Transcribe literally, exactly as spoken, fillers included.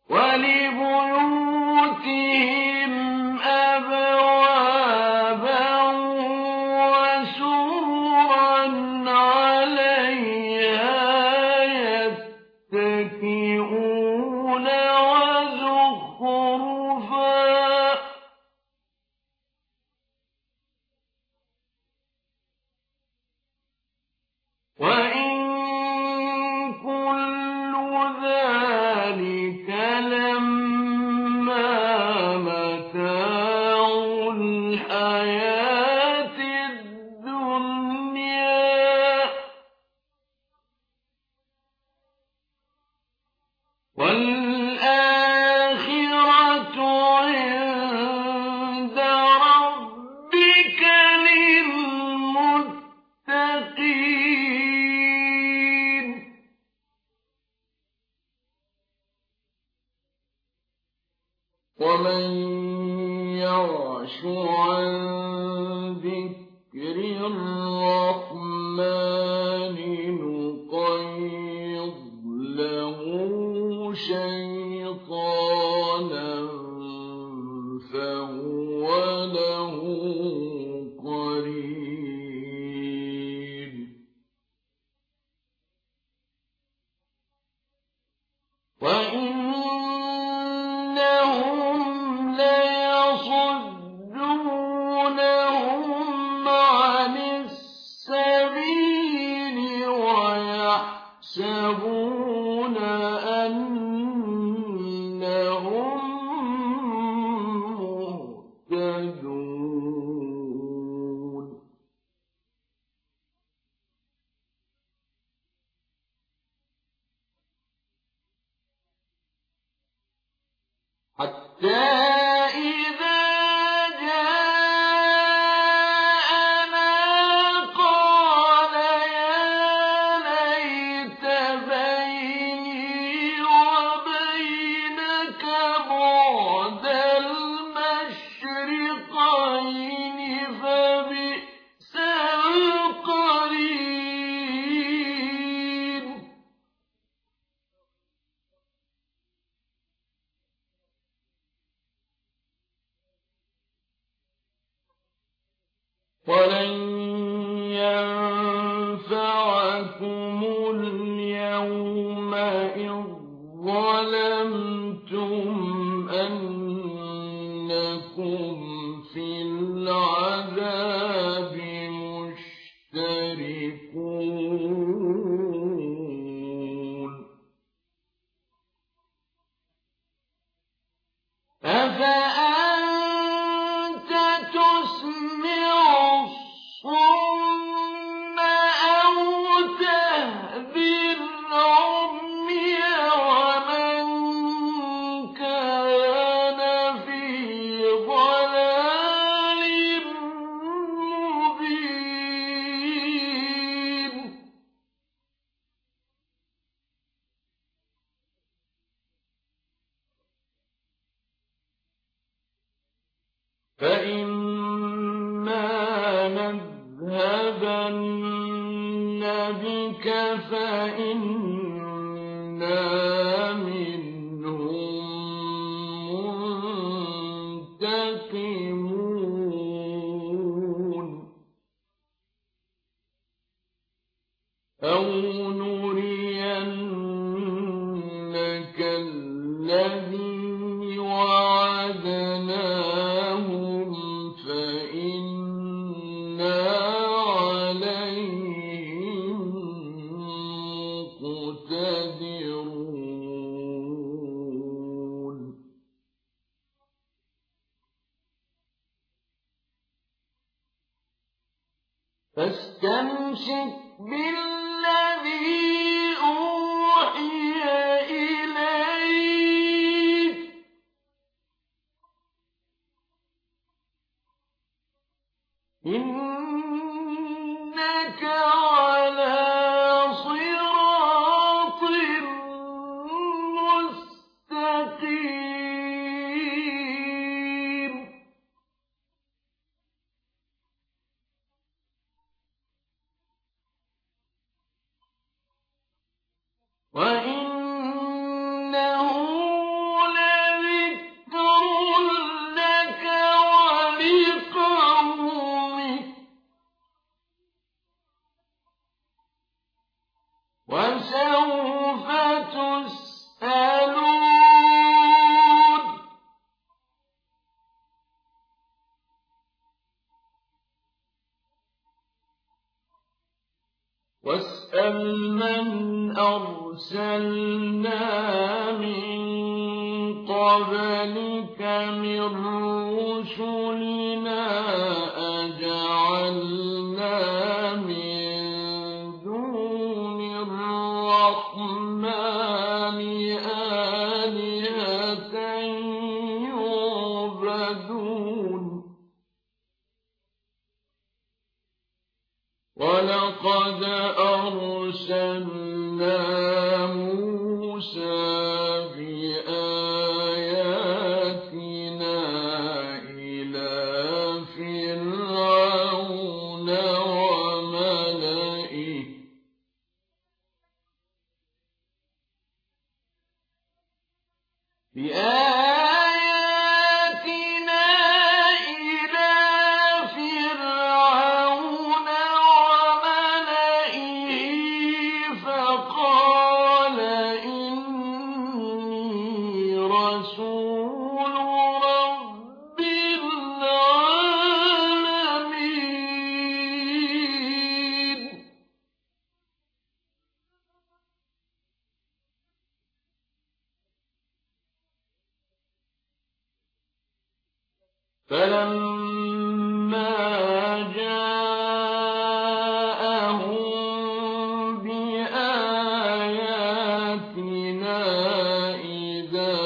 وَلِبُيُوتِهِمْ أَبْوَابًا وَسُرُرًا عَلَيْهَا يَتَّكِئُونَ وَزُخْرُفًا ۚ وَإِن كُلُّ ذَٰلِكَ لَمَّا مَتَاعُ الْحَيَاةِ الدُّنْيَا ۚ وَالْآخِرَةُ عِندَ رَبِّكَ لِلْمُتَّقِينَ. وَمَن يَعْشُ عَن ذِكْرِ الرَّحْمَٰنِ نُقَيِّضْ لَهُ شَيْطَانًا فَهُوَ لَهُ قَرِينٌ. وَإِنَّهُمْ لَيَصُدُّونَهُمْ عَنِ السَّبِيلِ وَيَحْسَبُونَ أَنَّهُم مُّهْتَدُونَ. حَتَّىٰ إِذَا جَاءَنَا قَالَ يَا لَيْتَ بَيْنِي وَبَيْنَكَ بُعْدَ الْمَشْرِقَيْنِ فَبِئْسَ الْقَرِينُ. وَلَن يَنفَعَكُمُ الْيَوْمَ إِذ ظَّلَمْتُمْ أَنَّكُمْ فِي الْعَذَابِ مُشْتَرِكُونَ. أَفَأَنتَ تُسْمِعُ الصُّمَّ أَوْ تَهْدِي الْعُمْيَ وَمَن كَانَ فِي ضَلَالٍ مُّبِينٍ. فَإِمَّا نَذْهَبَنَّ بِكَ فَإِنَّا مِنْهُم مُّنتَقِمُونَ، أَوْ نُرِيَنَّكَ الَّذِي وَعَدْنَاهُمْ فَإِنَّا عَلَيْهِم مُّقْتَدِرُونَ. فَاسْتَمْسِكْ بِالَّذِي أُوحِيَ إِلَيْكَ ۖ إِنَّكَ عَلَىٰ صِرَاطٍ مُّسْتَقِيمٍ. وَإِنَّهُ فسوف تسألون واسأل من أرسلنا من قبلك من رسلنا أجعلنا من دون الرحمن آلهة يعبدون ولقد أرسلنا موسى بآياتنا إلى فرعون وملئه بآياتنا إلى فرعون وملئه فقال إني رسول رب العالمين فلما جاءهم بآياتنا إذا